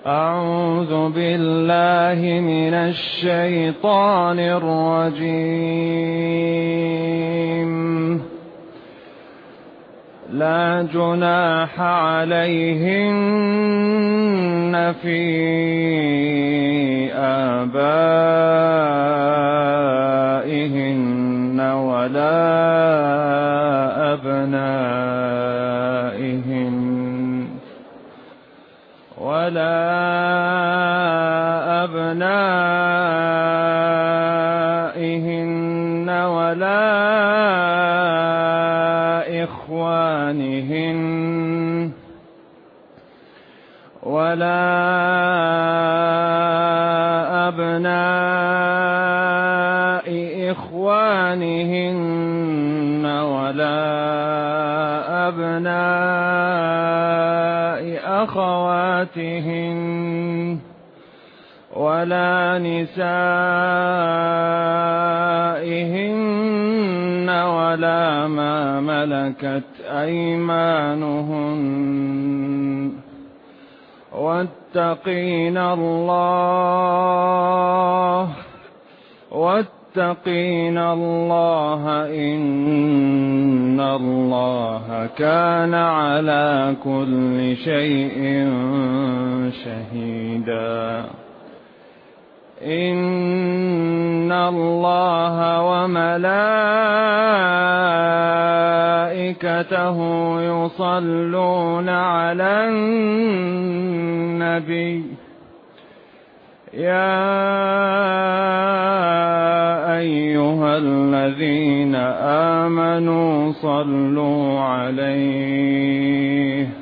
أعوذ بالله من الشيطان الرجيم. لا جناح عليهن في آبائهن ولا أبنائهن ولا إخوانهن ولا أبناء إخوانهن ولا أبناء أخواتهن ولا نسائهن ولا ما ملكت أيمانهن واتقين الله إن الله كان على كل شيء شهيدا. إن الله وملائكته يصلون على النبي يا أيها الذين آمنوا صلوا عليه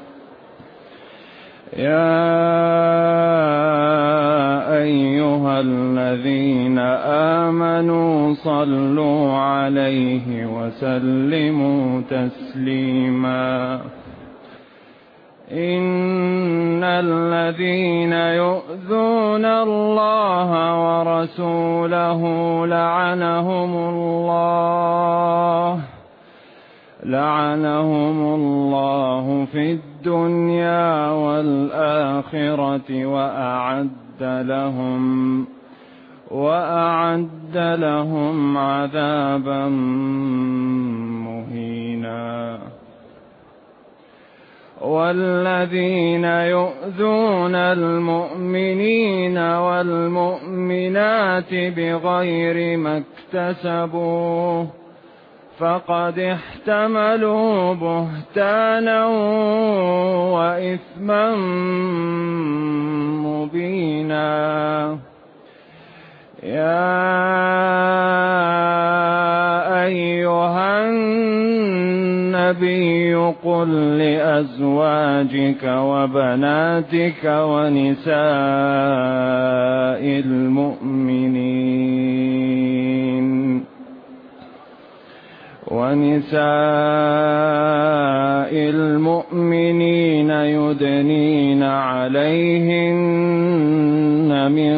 وسلموا تسليما. إن الذين يؤذون الله ورسوله لعنهم الله في الدنيا والآخرة وأعد لهم عذابا مهينا. والذين يؤذون المؤمنين والمؤمنات بغير ما اكتسبوا فقد احتملوا بهتانا وإثما مبينا. يا أيها النبي قل لأزواجك وبناتك ونساء المؤمنين يدنين عليهن من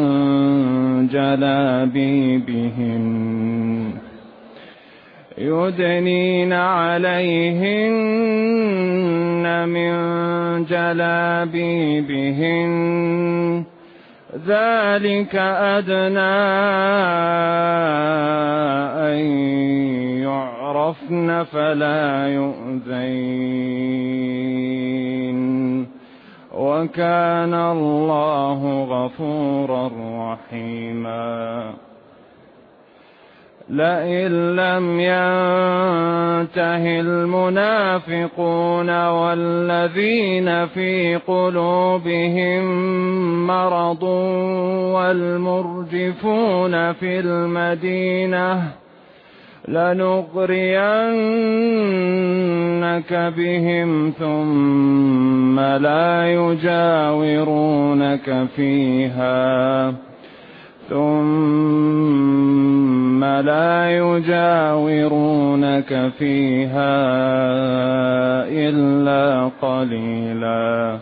جلابيبهن ذلك أدنى أن يعرفن فلا يؤذين وكان الله غفورا رحيما. لئن لم ينته المنافقون والذين في قلوبهم مرض والمرجفون في المدينة لنغرينك بهم ثم لا يجاورونك فيها إلا قليلا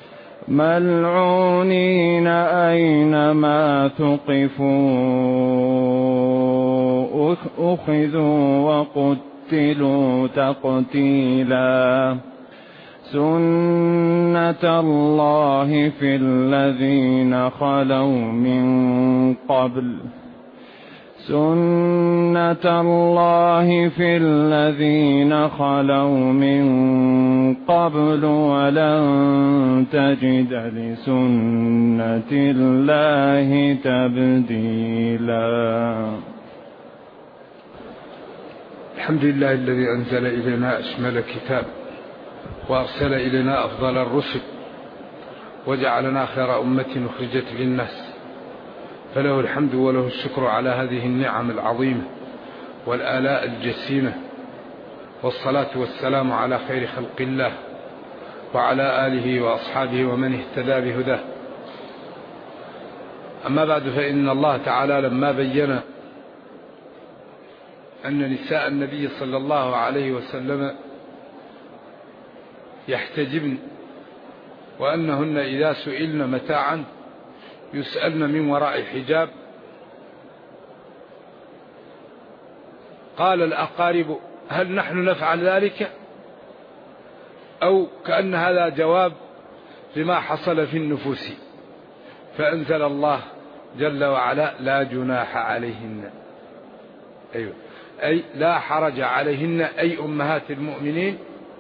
ملعونين أينما ثقفوا أخذوا وقتلوا تقتيلا. سنة الله في الذين خلوا من قبل سنة الله في الذين خلوا من قبل ولن تجد لسنة الله تبديلا. الحمد لله الذي أنزل إلينا أشمل كتاب وأرسل إلينا أفضل الرسل وجعلنا خير أمة أخرجت للناس، فله الحمد وله الشكر على هذه النعم العظيمة والآلاء الجسيمة، والصلاة والسلام على خير خلق الله وعلى آله وأصحابه ومن اهتدى بهداه. أما بعد، فإن الله تعالى لما بين أن نساء النبي صلى الله عليه وسلم يحتجبن، وأنهن إذا سئلن متاعا يسألن من وراء حجاب، قال الأقارب: هل نحن نفعل ذلك؟ أو كأن هذا جواب لما حصل في النفوس، فأنزل الله جل وعلا: لا جناح عليهن، أي لا حرج عليهن، أي أمهات المؤمنين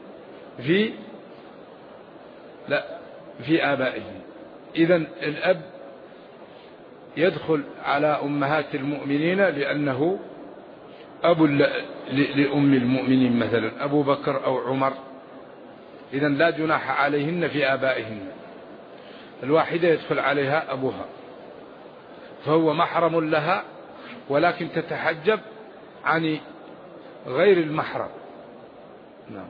في آبائهم. إذن الأب يدخل على أمهات المؤمنين لأنه أب لأم المؤمنين، مثلا أبو بكر أو عمر. إذن لا جناح عليهن في آبائهن. الواحدة يدخل عليها أبوها فهو محرم لها، ولكن تتحجب عن غير المحرم. نعم.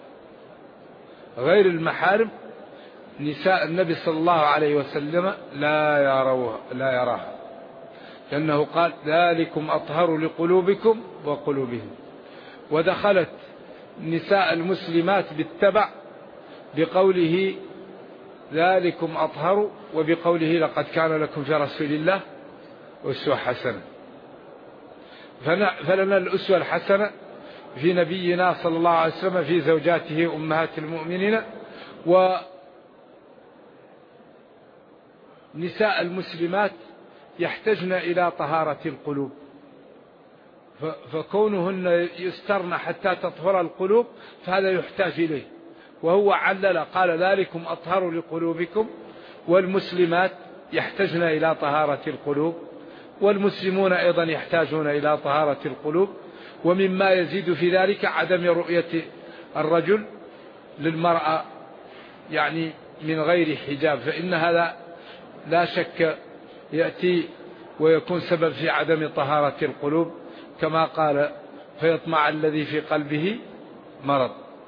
غير المحارم نساء النبي صلى الله عليه وسلم لا يراها، لأنه قال: ذلكم أطهر لقلوبكم وقلوبهم. ودخلت نساء المسلمات بالتبع بقوله: ذلكم أطهر، وبقوله: لقد كان لكم في رسول الله أسوة حسنة. فلنا الأسوة الحسنة في نبينا صلى الله عليه وسلم، في زوجاته أمهات المؤمنين. ونساء المسلمات يحتاجن إلى طهارة القلوب، فكونهن يسترن حتى تطهر القلوب فهذا يحتاج إليه. وهو علل قال: ذلكم أطهر لقلوبكم. والمسلمات يحتاجن إلى طهارة القلوب، والمسلمون أيضا يحتاجون إلى طهارة القلوب. ومما يزيد في ذلك عدم رؤية الرجل للمرأة يعني من غير حجاب، فإن هذا لا شك يأتي ويكون سبب في عدم طهارة القلوب، كما قال: فيطمع الذي في قلبه مرض.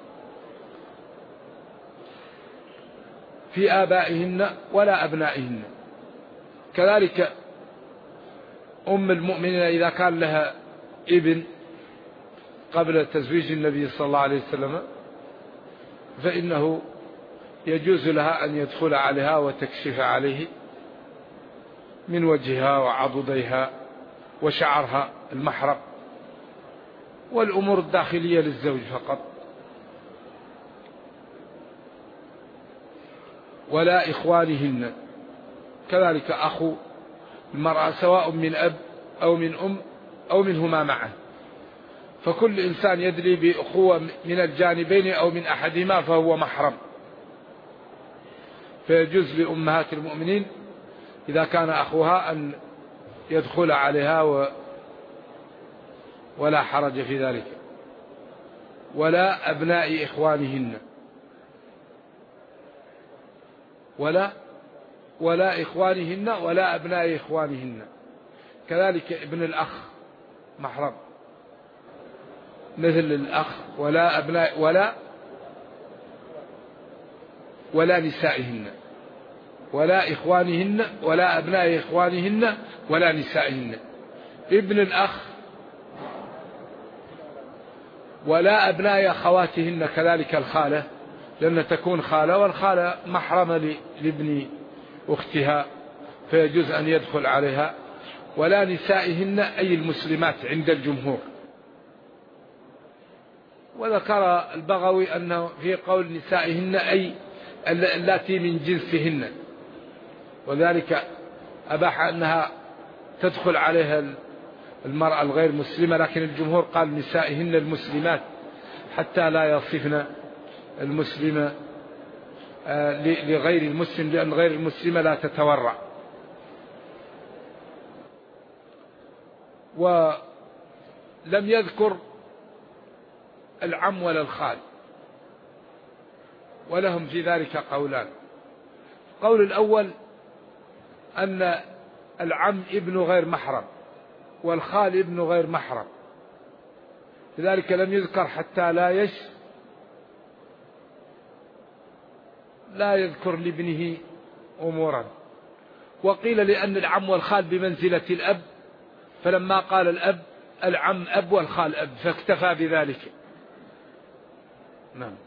في آبائهن ولا أبنائهن. كذلك أم المؤمنين إذا كان لها ابن قبل تزويج النبي صلى الله عليه وسلم فإنه يجوز لها أن يدخل عليها وتكشف عليه من وجهها وعضديها وشعرها المحرق، والأمور الداخلية للزوج فقط. ولا إخوانهن، كذلك أخو المرأة سواء من أب أو من أم أو منهما معه، فكل إنسان يدري بأخوة من الجانبين أو من أحدهما فهو محرم. فيجوز لأمهات المؤمنين إذا كان أخوها أن يدخل عليها ولا حرج في ذلك. ولا أبناء إخوانهن، ولا إخوانهن ولا أبناء إخوانهن. كذلك ابن الأخ محرم مثل الأخ. ولا أبناء ولا نسائهن، ولا إخوانهن ولا أبناء إخوانهن ولا نسائهن. ابن الأخ ولا أبناء أخواتهن، كذلك الخالة، لأن تكون خالة، والخالة محرمة لابن أختها فيجوز أن يدخل عليها. ولا نسائهن أي المسلمات عند الجمهور. وذكر البغوي أنه في قول نسائهن أي التي من جنسهن، وذلك أباح أنها تدخل عليها المرأة الغير مسلمة، لكن الجمهور قال نسائهن المسلمات حتى لا يصفن المسلمة لغير المسلم، لأن غير المسلمة لا تتورع. ولم يذكر العم ولا الخال، ولهم في ذلك قولان. القول الأول أن العم ابن غير محرم والخال ابن غير محرم، لذلك لم يذكر حتى لا يذكر لابنه أمورا. وقيل لأن العم والخال بمنزلة الأب، فلما قال الأب العم أب والخال أب فاكتفى بذلك. نعم.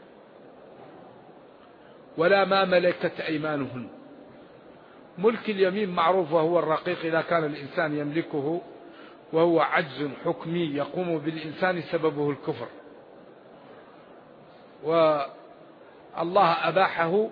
ولا ما ملكت أيمانهن. ملك اليمين معروف، وهو الرقيق إذا كان الإنسان يملكه وهو عجز حكمي يقوم بالإنسان سببه الكفر، والله أباحه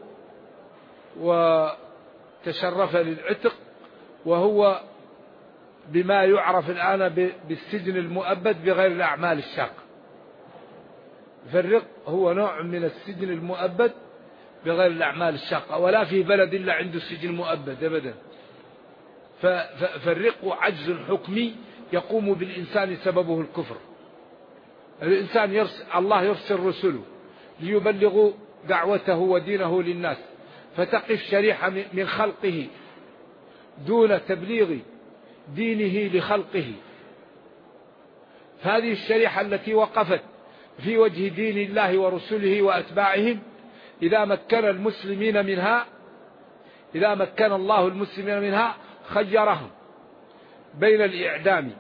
وتشرف للعتق، وهو بما يعرف الآن بالسجن المؤبد بغير الأعمال الشاقة. فالرق هو نوع من السجن المؤبد بغير الأعمال الشاقة، ولا في بلد إلا عنده سجن مؤبد أبدا. فالرق عجز حكمي يقوم بالإنسان سببه الكفر. الإنسان الله يرسل رسله ليبلغوا دعوته ودينه للناس، فتقف شريحة من خلقه دون تبليغ دينه لخلقه. هذه الشريحة التي وقفت في وجه دين الله ورسله وأتباعهم، إذا مكن المسلمين منها، إذا مكن الله المسلمين منها خيرهم بين الإعدام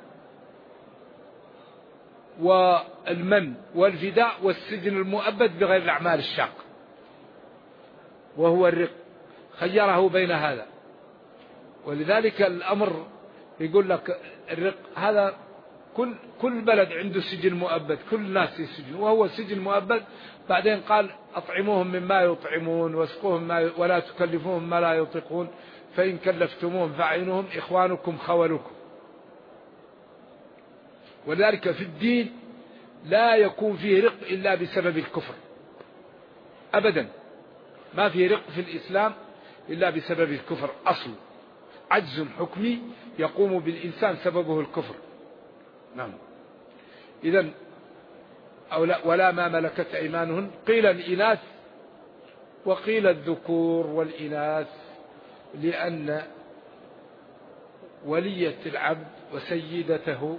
والمن والفداء والسجن المؤبد بغير الأعمال الشاقة، وهو الرق، خيره بين هذا. ولذلك الأمر يقول لك الرق هذا كل بلد عنده سجن مؤبد، كل الناس يسجن، وهو سجن مؤبد. بعدين قال أطعموهم مما يطعمون واسقوهم ولا تكلفوهم ما لا يطيقون، فإن كلفتموهم فأعينوهم إخوانكم خولكم. ولذلك في الدين لا يكون فيه رق إلا بسبب الكفر أبدا، ما فيه رق في الإسلام إلا بسبب الكفر. أصل عجز حكمي يقوم بالإنسان سببه الكفر. نعم. إذن ولا ما ملكت أيمانهن، قيل الإناث وقيل الذكور والإناث، لأن ولية العبد وسيدته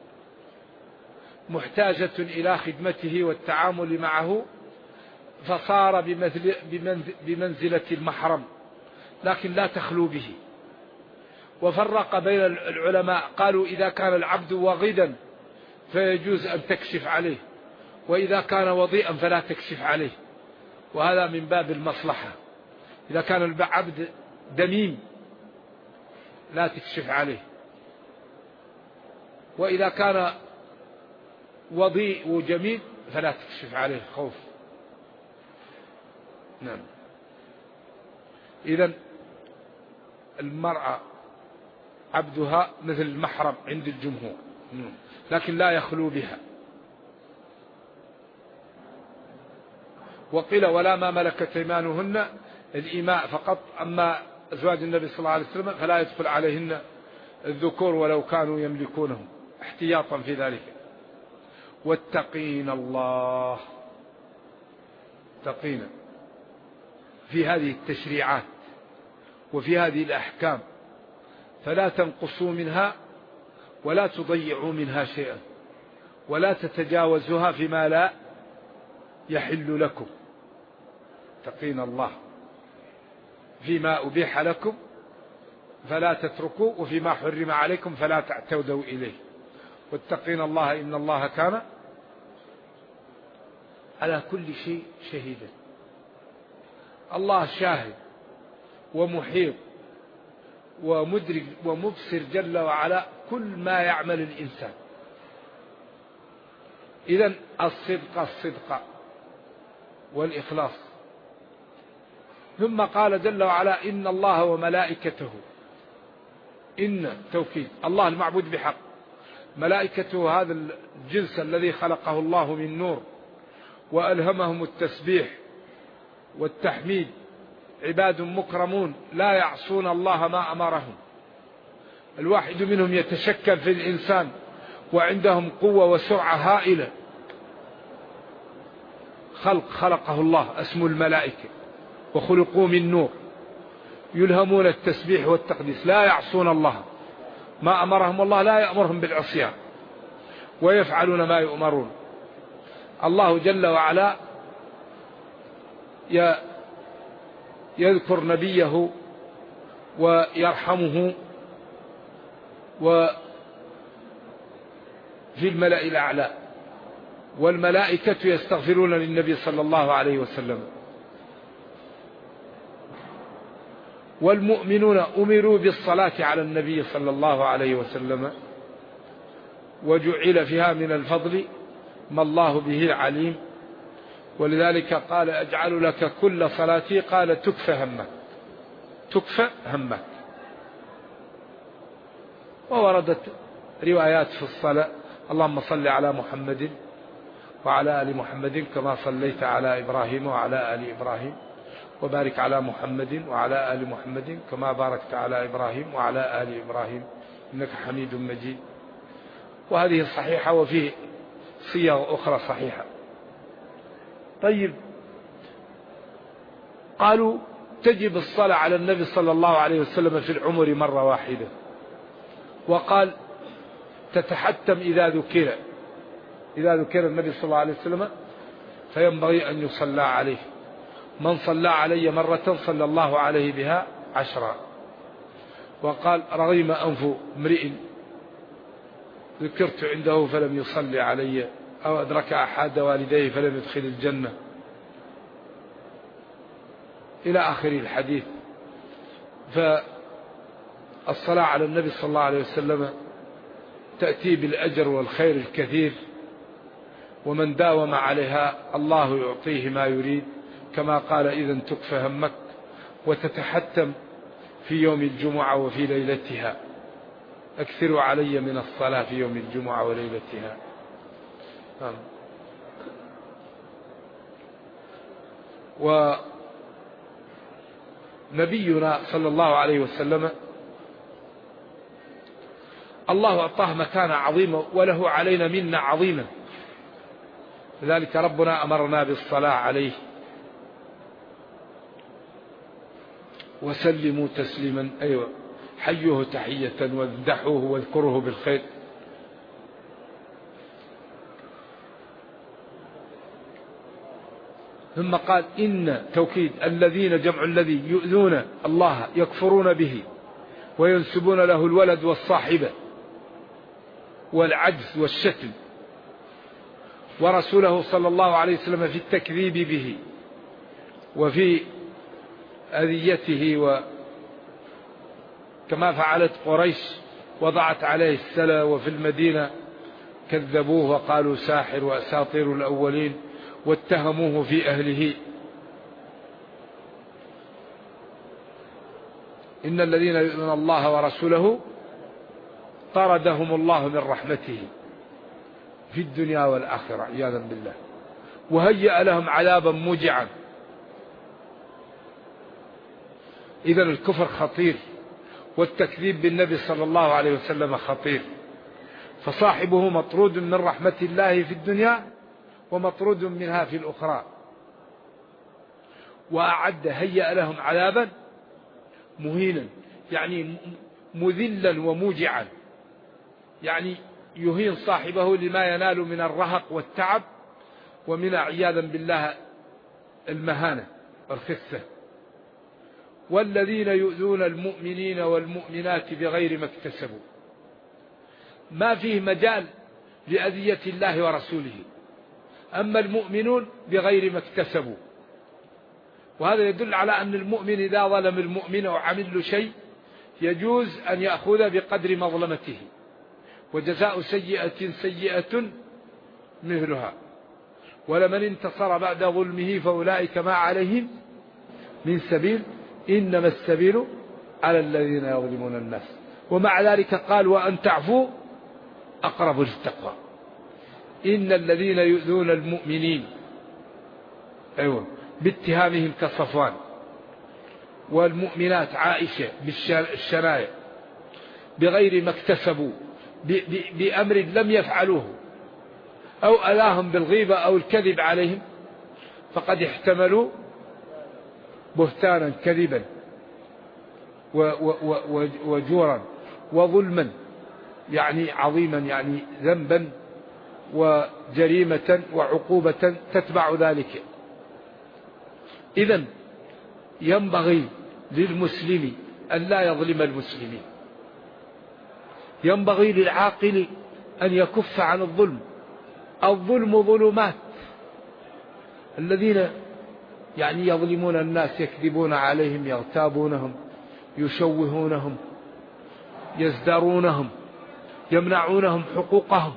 محتاجة إلى خدمته والتعامل معه، فصار بمنزلة المحرم، لكن لا تخلو به. وفرق بين العلماء، قالوا إذا كان العبد وغيدا فيجوز أن تكشف عليه، وإذا كان وضيئا فلا تكشف عليه، وهذا من باب المصلحة. إذا كان العبد دميم لا تكشف عليه، وإذا كان وضيء وجميل فلا تكشف عليه خوف. نعم. إذن المرأة عبدها مثل المحرم عند الجمهور، لكن لا يخلو بها. وقيل ولا ما ملكت أيمانهن الإماء فقط، أما أزواج النبي صلى الله عليه وسلم فلا يدخل عليهن الذكور ولو كانوا يملكونهم، احتياطا في ذلك. واتقين الله، اتقين في هذه التشريعات وفي هذه الأحكام، فلا تنقصوا منها ولا تضيعوا منها شيئا، ولا تتجاوزوها فيما لا يحل لكم. اتقين الله فيما أبيح لكم فلا تتركوا، وفيما حرم عليكم فلا تعتودوا إليه. واتقين الله إن الله كان على كل شيء شهيدا. الله شاهد ومحيط ومدرك ومبصر جل وعلا كل ما يعمل الإنسان. إذن الصدق والإخلاص ثم قال جل وعلا إن الله وملائكته، إن توكيد، الله المعبود بحق، ملائكته هذا الجنس الذي خلقه الله من نور وألهمهم التسبيح والتحميد، عباد مكرمون لا يعصون الله ما أمرهم، الواحد منهم يتشكل في الإنسان وعندهم قوة وسرعة هائلة، خلقه الله اسمه الملائكة وخلقوا من نور، يلهمون التسبيح والتقديس، لا يعصون الله ما أمرهم، الله لا يأمرهم بالعصيان ويفعلون ما يؤمرون. الله جل وعلا يذكر نبيه ويرحمه وفي الملأ الأعلى، والملائكة يستغفرون للنبي صلى الله عليه وسلم، والمؤمنون أمروا بالصلاة على النبي صلى الله عليه وسلم، وجعل فيها من الفضل ما الله به عليم، ولذلك قال أجعل لك كل صلاتي، قال تكفى همك، تكفى همك. ووردت روايات في الصلاة، اللهم صل على محمد وعلى آل محمد كما صليت على إبراهيم وعلى آل إبراهيم، وبارك على محمد وعلى آل محمد كما باركت على إبراهيم وعلى آل إبراهيم إنك حميد مجيد. وهذه صحيحة، وفيه صيغ أخرى صحيحة. طيب، قالوا تجب الصلاة على النبي صلى الله عليه وسلم في العمر مرة واحدة، وقال تتحتم إذا ذكر النبي صلى الله عليه وسلم فينبغي أن يصلى عليه، من صلى علي مرة صلى الله عليه بها 10. وقال رغم أنف امرئ ذكرت عنده فلم يصلي علي، أو أدرك أحد والديه فلم يدخل الجنة، إلى آخر الحديث. فالصلاة على النبي صلى الله عليه وسلم تأتي بالأجر والخير الكثير، ومن داوم عليها الله يعطيه ما يريد، كما قال إذن تكفى همك، وتتحتم في يوم الجمعة وفي ليلتها، أكثروا علي من الصلاة في يوم الجمعة وليلتها. ونبينا صلى الله عليه وسلم الله أعطاه مكانة عظيمة وله علينا منة عظيمة، لذلك ربنا أمرنا بالصلاة عليه. وسلموا تسليما، أيوة، حيوه تحية وامدحوه واذكروه بالخير. ثم قال إن توكيد، الذين جمع الذي يؤذون الله يكفرون به وينسبون له الولد والصاحبة والعجز والشتم، ورسوله صلى الله عليه وسلم في التكذيب به وفي أذيته، وكما فعلت قريش وضعت عليه السلا، وفي المدينة كذبوه وقالوا ساحر وأساطير الأولين واتهموه في أهله. إن الذين يؤذون الله ورسوله طردهم الله من رحمته في الدنيا والآخرة عياذا بالله، وهيأ لهم عذابا موجعا. إذن الكفر خطير، والتكذيب بالنبي صلى الله عليه وسلم خطير، فصاحبه مطرود من رحمة الله في الدنيا ومطرود منها في الأخرى. وأعد هيأ لهم عذابا مهينا، يعني مذلا وموجعا، يعني يهين صاحبه لما ينال من الرهق والتعب، ومن عياذا بالله المهانة والخسة. والذين يؤذون المؤمنين والمؤمنات بغير ما اكتسبوا، ما فيه مجال لأذية الله ورسوله، أما المؤمنون بغير ما اكتسبوا. وهذا يدل على أن المؤمن إذا ظلم المؤمن أو عمل له شيء يجوز أن يأخذ بقدر مظلمته، وجزاء سيئة سيئة مثلها، ولمن انتصر بعد ظلمه فأولئك ما عليهم من سبيل، إنما السبيل على الذين يظلمون الناس. ومع ذلك قال وأن تعفوا أقرب للتقوى. إن الذين يؤذون المؤمنين باتهامهم كصفوان، والمؤمنات عائشة بالشنايع بغير ما اكتسبوا بأمر لم يفعلوه، أو ألاهم بالغيبة أو الكذب عليهم، فقد احتملوا بهتانا كذبا وجورا وظلما، يعني عظيما، يعني ذنبا وجريمة وعقوبة تتبع ذلك. إذن ينبغي للمسلم أن لا يظلم المسلمين، ينبغي للعاقل أن يكف عن الظلم. الظلم ظلمات، الذين يعني يظلمون الناس يكذبون عليهم، يغتابونهم، يشوهونهم، يزدرونهم، يمنعونهم حقوقهم.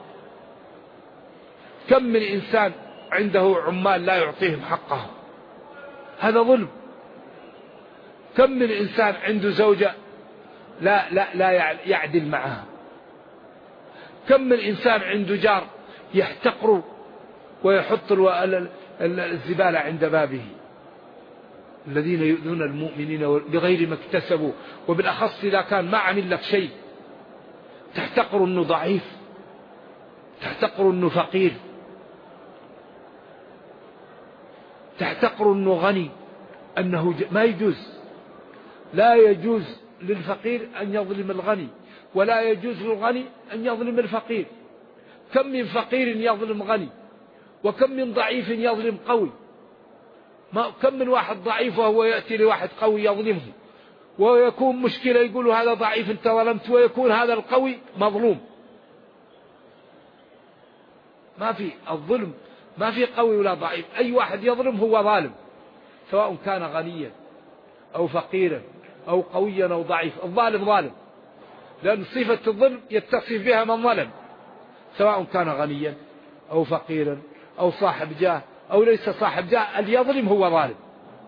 كم من إنسان عنده عمال لا يعطيهم حقهم، هذا ظلم. كم من إنسان عنده زوجة لا يعدل معها. كم من إنسان عنده جار يحتقر ويحط الزبالة عند بابه. الذين يؤذون المؤمنين بغير ما اكتسبوا، وبالأخص إذا كان ما عمل لك شيء، تحتقر أنه ضعيف، تحتقر أنه فقير، تحتقر أنه غني، أنه ما يجوز. لا يجوز للفقير أن يظلم الغني، ولا يجوز للغني أن يظلم الفقير. كم من فقير يظلم غني، وكم من ضعيف يظلم قوي. كم من واحد ضعيف وهو يأتي لواحد قوي يظلمه، ويكون مشكلة يقول هذا ضعيف أنت ظلمت، ويكون هذا القوي مظلوم. ما في الظلم، ما في قوي ولا ضعيف، أي واحد يظلم هو ظالم، سواء كان غنيا أو فقيرا أو قويا أو ضعيف. الظالم ظالم، لأن صفة الظلم يتصف بها من ظلم، سواء كان غنيا أو فقيرا أو صاحب جاه أو ليس صاحب جاه، اللي يظلم هو ظالم.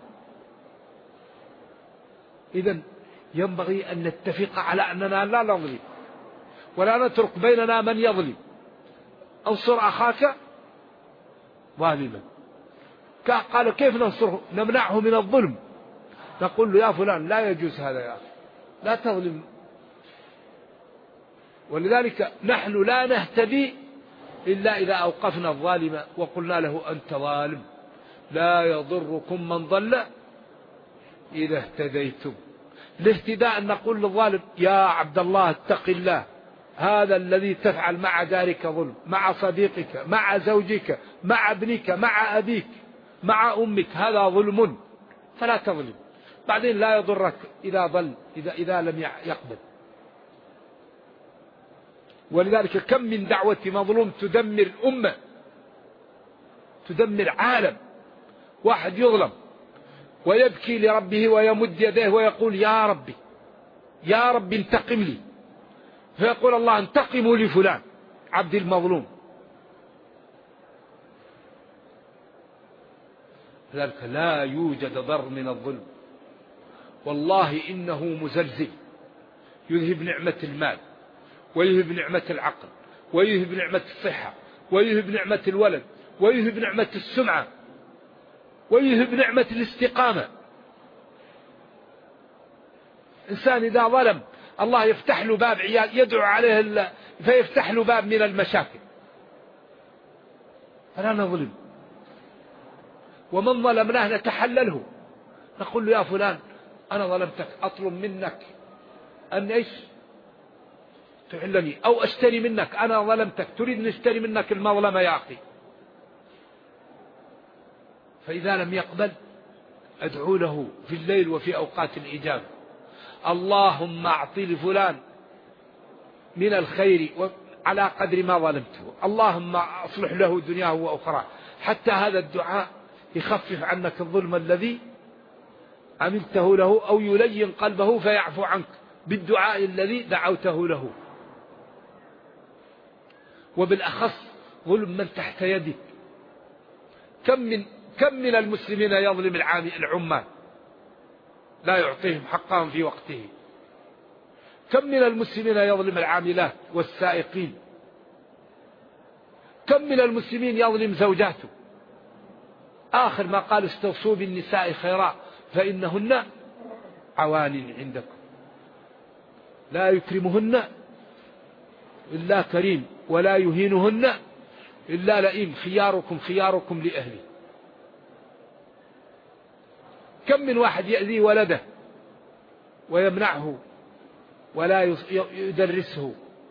إذن ينبغي أن نتفق على أننا لا نظلم، ولا نترك بيننا من يظلم. انصر أخاك ظالما. قال كيف ننصره؟ نمنعه من الظلم، نقول له يا فلان لا يجوز هذا، يا أخي لا تظلم. ولذلك نحن لا نهتدي إلا إذا أوقفنا الظالم وقلنا له أنت ظالم، لا يضركم من ضل إذا اهتديتم. الاهتداء أن نقول للظالم يا عبد الله اتق الله، هذا الذي تفعل مع دارك ظلم، مع صديقك، مع زوجك، مع ابنك، مع أبيك، مع أمك، هذا ظلم، فلا تظلم. بعدين لا يضرك إذا ضل، إذا لم يقبل. ولذلك كم من دعوة مظلوم تدمر أمة، تدمر عالم. واحد يظلم ويبكي لربه ويمد يديه ويقول يا ربي يا رب انتقم لي، فيقول الله انتقموا لفلان عبد المظلوم. لذلك لا يوجد ضر من الظلم، والله إنه مزلزل، يذهب نعمة المال، ويذهب نعمة العقل، ويذهب نعمة الصحة، ويذهب نعمة الولد، ويذهب نعمة السمعة، ويذهب نعمة الاستقامة. إنسان إذا ظلم الله يفتح له باب عيال يدعو عليه فيفتح له باب من المشاكل. فلا نظلم، ومن ظلمناه نتحلله، نقول له يا فلان أنا ظلمتك، أطلب منك أن إيش تحلني، أو أشتري منك، أنا ظلمتك تريد أن أشتري منك المظلمة يا أخي. فإذا لم يقبل أدعو له في الليل وفي أوقات الإجابة، اللهم أعطي لفلان من الخير على قدر ما ظلمته، اللهم أصلح له دنياه وأخرى. حتى هذا الدعاء يخفف عنك الظلم الذي عملته له، أو يلين قلبه فيعفو عنك بالدعاء الذي دعوته له. وبالأخص ظلم من تحت يدك. كم من المسلمين يظلم العمال، لا يعطيهم حقهم في وقته. كم من المسلمين يظلم العاملات والسائقين؟ كم من المسلمين يظلم زوجاته؟ آخر ما قال استوصوا بالنساء خيرا فإنهن عوان عندكم، لا يكرمهن إلا كريم ولا يهينهن إلا لئيم، خياركم خياركم لأهله. كم من واحد يأذي ولده ويمنعه ولا يدرسه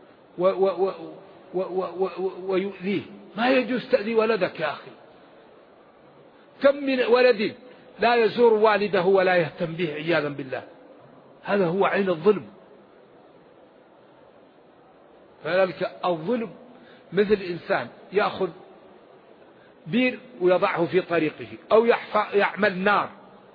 ويؤذيه. ما يجوز تأذي ولدك يا أخي. كم من ولد لا يزور والده ولا يهتم به عياذا بالله، هذا هو عين الظلم. فذلك الظلم مثل إنسان يأخذ بير ويضعه في طريقه، أو يعمل نار،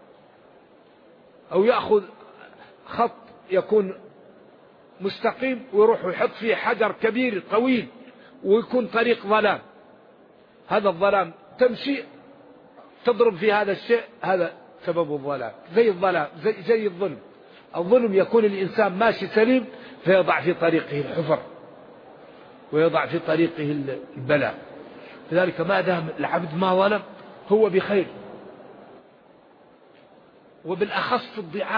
أو يأخذ خط يكون مستقيم ويروح ويحط فيه حجر كبير طويل ويكون طريق ظلام. هذا الظلام تمشي تضرب في هذا الشيء، هذا سبب الظلام. زي الظلام زي الظلم. الظلم يكون الإنسان ماشي سليم فيضع في طريقه الحفر ويضع في طريقه البلاء. لذلك ما دام العبد ما ظلم هو بخير، وبالأخص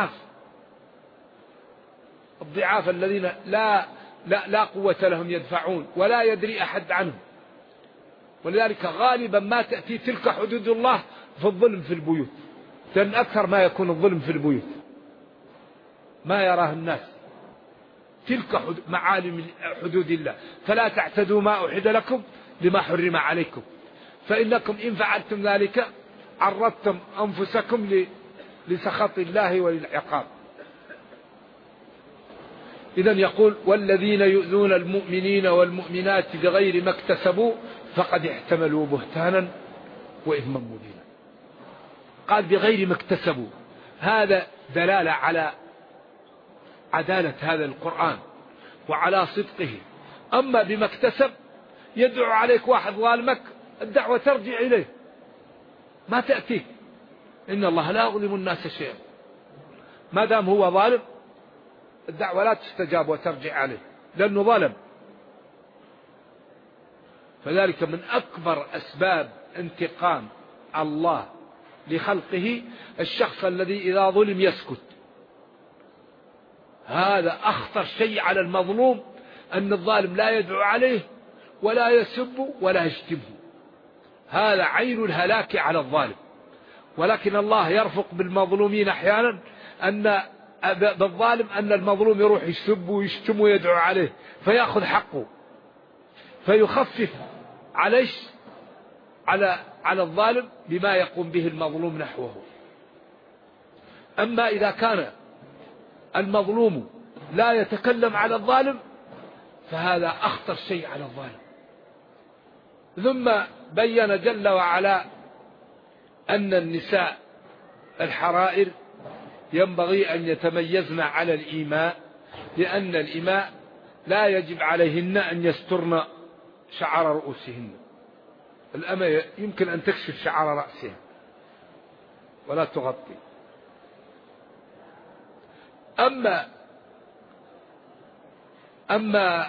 الضعاف الذين لا قوة لهم يدفعون ولا يدري أحد عنهم. ولذلك غالبا ما تأتي تلك حدود الله في الظلم في البيوت، لأن أكثر ما يكون الظلم في البيوت ما يراه الناس. تلك معالم حدود الله، فلا تعتدوا ما أحد لكم لما حرم عليكم، فإنكم إن فعلتم ذلك عرضتم أنفسكم لسخط الله وللعقاب. إذن يقول والذين يؤذون المؤمنين والمؤمنات بغير ما اكتسبوا فقد احتملوا بهتانا وإثما مبينا. قال بغير ما اكتسبوا، هذا دلالة على عدالة هذا القرآن وعلى صدقه. أما بما اكتسب يدعو عليك واحد ظالمك، الدعوة ترجع إليه ما تأتيك. إن الله لا يظلم الناس شيئا، ما دام هو ظالم الدعوة لا تستجاب وترجع عليه لأنه ظلم. فذلك من أكبر أسباب انتقام الله لخلقه الشخص الذي إذا ظلم يسكت. هذا أخطر شيء على المظلوم، أن الظالم لا يدعو عليه ولا يسب ولا يشتمه. هذا عين الهلاك على الظالم. ولكن الله يرفق بالمظلومين أحيانا، أن بالظالم أن المظلوم يروح يسب ويشتم ويدعو عليه فيأخذ حقه، فيخفف على الظالم بما يقوم به المظلوم نحوه. أما إذا كان المظلوم لا يتكلم على الظالم فهذا أخطر شيء على الظالم. ثم بين جل وعلا أن النساء الحرائر ينبغي أن يتميزن على الإيماء، لأن الإيماء لا يجب عليهن أن يسترن شعر رؤوسهن. الأمة يمكن أن تكشف شعر رأسها ولا تغطي. أما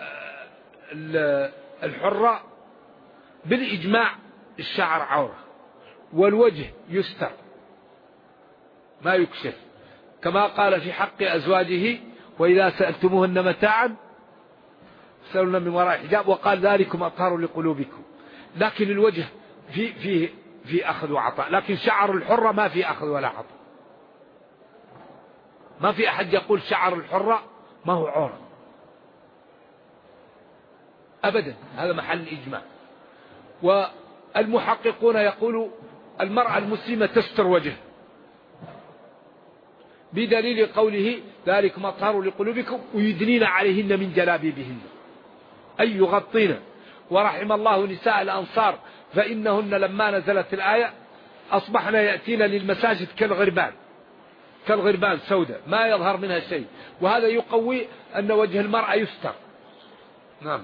الحرة بالإجماع الشعر عورة، والوجه يستر ما يكشف، كما قال في حق أزواجه وإذا سألتموهن متاعا سألنا من وراء حجاب، وقال ذلكم أطهر لقلوبكم. لكن الوجه في أخذ وعطاء، لكن شعر الحرة ما في أخذ ولا عطاء. ما في أحد يقول شعر الحرة ما هو عورة أبدا، هذا محل الإجماع. والمحققون يقولوا المرأة المسلمة تستر وجهها بدليل قوله ذلكم أطهر لقلوبكم ويدنين عليهن من جلابيبهن، أي يغطين. ورحم الله نساء الأنصار فإنهن لما نزلت الآية أصبحن يأتين للمساجد كالغربان سوداء ما يظهر منها شيء، وهذا يقوي أن وجه المرأة يستر. نعم.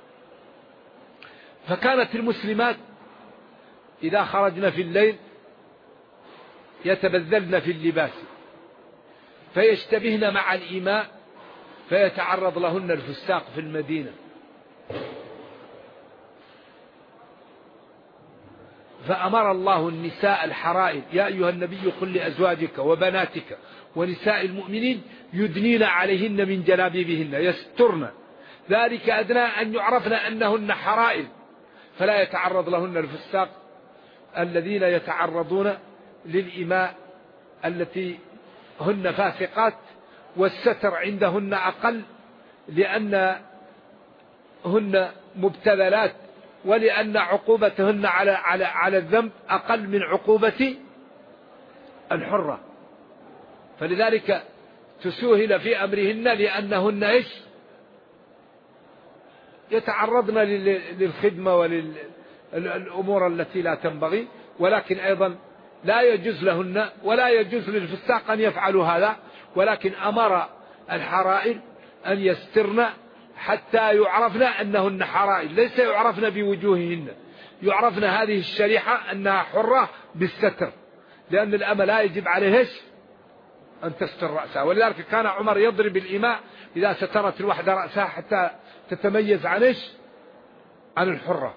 فكانت المسلمات إذا خرجن في الليل يتبذلن في اللباس فيشتبهن مع الإماء فيتعرض لهن الفساق في المدينة. فأمر الله النساء الحرائر: يا أيها النبي قل لأزواجك وبناتك ونساء المؤمنين يدنين عليهن من جلابيبهن يسترن ذلك أدنى أن يعرفن أنهن حرائر فلا يتعرض لهن الفساق الذين يتعرضون للإماء التي هن فاسقات، والستر عندهن أقل لأنهن مبتذلات، ولأن عقوبتهن على الذنب أقل من عقوبة الحرة، فلذلك تسوهل في أمرهن لأنهن يتعرضن للخدمة وللأمور التي لا تنبغي، ولكن أيضا لا يجوز لهن ولا يجوز للفساق أن يفعلوا هذا، ولكن أمر الحرائر أن يسترن حتى يعرفن أنهن حرائر، ليس يعرفن بوجوههن، يعرفن هذه الشريحة أنها حرة بالستر، لأن الأمة لا يجب عليه أن تستر رأسها. ولذلك كان عمر يضرب الإماء إذا سترت الوحدة رأسها حتى تتميز عن الحرة.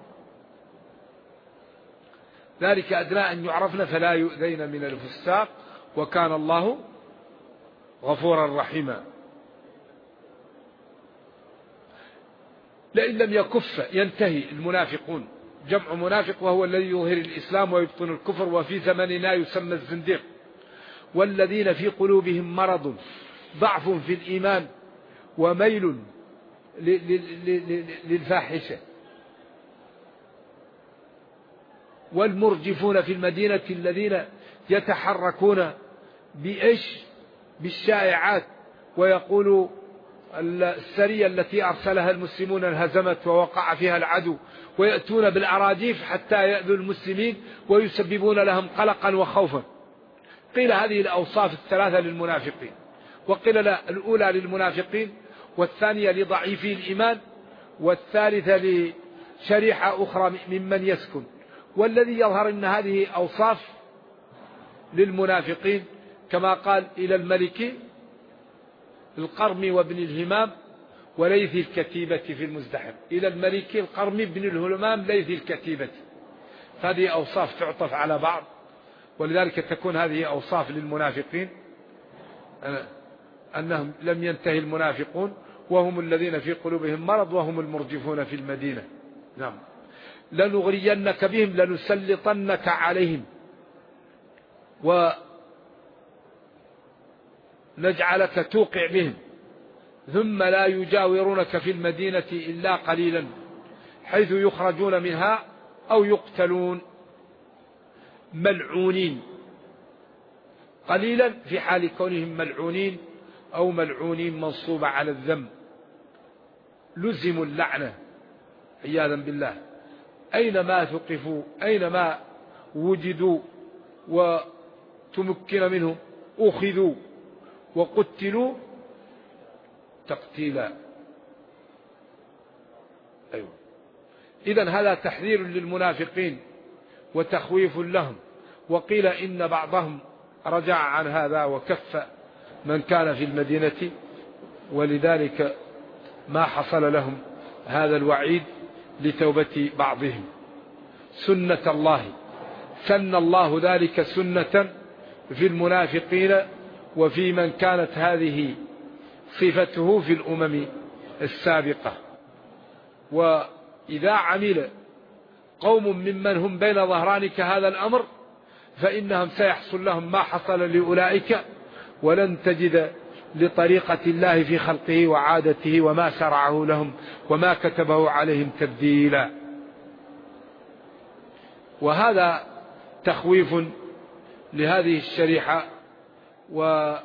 ذلك أدنى أن يعرفن فلا يؤذين من الفساق وكان الله غفورا رحيما. لئن لم يكف ينتهي المنافقون، جمع منافق وهو الذي يظهر الإسلام ويبطن الكفر، وفي زمننا يسمى الزنديق. والذين في قلوبهم مرض ضعف في الإيمان وميل للفاحشة والمرجفون في المدينة الذين يتحركون بالشائعات ويقولوا السرية التي أرسلها المسلمون انهزمت ووقع فيها العدو، ويأتون بالأراجيف حتى يأذوا المسلمين ويسببون لهم قلقا وخوفا. قيل هذه الأوصاف الثلاثة للمنافقين، وقيل لا، الأولى للمنافقين، والثانية لضعيفي الإيمان، والثالثة لشريحة أخرى ممن يسكن. والذي يظهر أن هذه أوصاف للمنافقين كما قال: إلى الملك القرم وابن الهمام وليث الكتيبة في المزدحم. إلى الملك القرم ابن الهمام ليث الكتيبة، هذه أوصاف تعطف على بعض، ولذلك تكون هذه أوصاف للمنافقين أنهم لم ينتهي المنافقون وهم الذين في قلوبهم مرض وهم المرجفون في المدينة. نعم. لنغرينك بهم لنسلطنك عليهم ونجعلك توقع بهم ثم لا يجاورونك في المدينة إلا قليلا حيث يخرجون منها أو يقتلون ملعونين. قليلا في حال كونهم ملعونين أو ملعونين منصوبة على الذم، لزموا اللعنة عياذا بالله، أينما ثقفوا أينما وجدوا وتمكن منهم أخذوا وقتلوا تقتيلا. أيوة. إذن هذا تحذير للمنافقين وتخويف لهم. وقيل إن بعضهم رجع عن هذا وكف من كان في المدينة، ولذلك ما حصل لهم هذا الوعيد لتوبة بعضهم. سنة الله، سن الله ذلك سنة في المنافقين وفي من كانت هذه صفته في الأمم السابقة. وإذا عمل قوم ممن هم بين ظهرانك هذا الأمر فإنهم سيحصل لهم ما حصل لأولئك، ولن تجد لطريقة الله في خلقه وعادته وما شرعه لهم وما كتبه عليهم تبديلا. وهذا تخويف لهذه الشريحة وأمر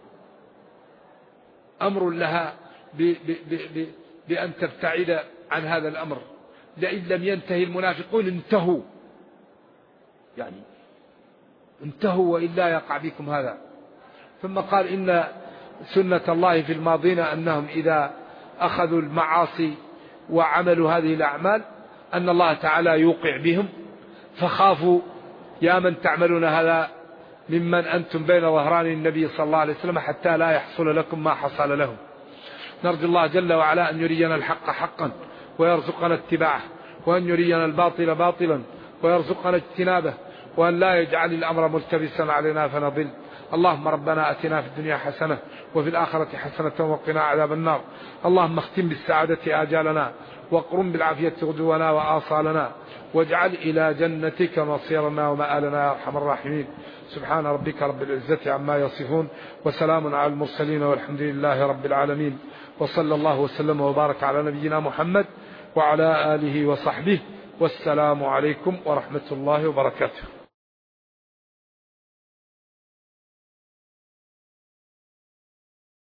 لها بأن تبتعد عن هذا الأمر. لئن لم ينتهي المنافقون انتهوا، يعني انتهوا وإلا يقع بكم هذا. ثم قال إن سنة الله في الماضين أنهم إذا أخذوا المعاصي وعملوا هذه الأعمال أن الله تعالى يوقع بهم، فخافوا يا من تعملون هذا ممن أنتم بين ظهران النبي صلى الله عليه وسلم حتى لا يحصل لكم ما حصل لهم. نرجو الله جل وعلا أن يرينا الحق حقا ويرزقنا اتباعه، وأن يرينا الباطل باطلا ويرزقنا اجتنابه، وأن لا يجعل الأمر ملتبسا علينا فنضل. اللهم ربنا أتنا في الدنيا حسنة وفي الآخرة حسنة وقنا عذاب النار. اللهم اختم بالسعادة آجالنا، واقرم بالعافية غدونا وآصالنا، واجعل إلى جنتك مصيرنا ومآلنا يا أرحم الراحمين. سبحان ربك رب العزة عما يصفون، وسلام على المرسلين، والحمد لله رب العالمين. وصلى الله وسلم وبارك على نبينا محمد وعلى آله وصحبه، والسلام عليكم ورحمة الله وبركاته.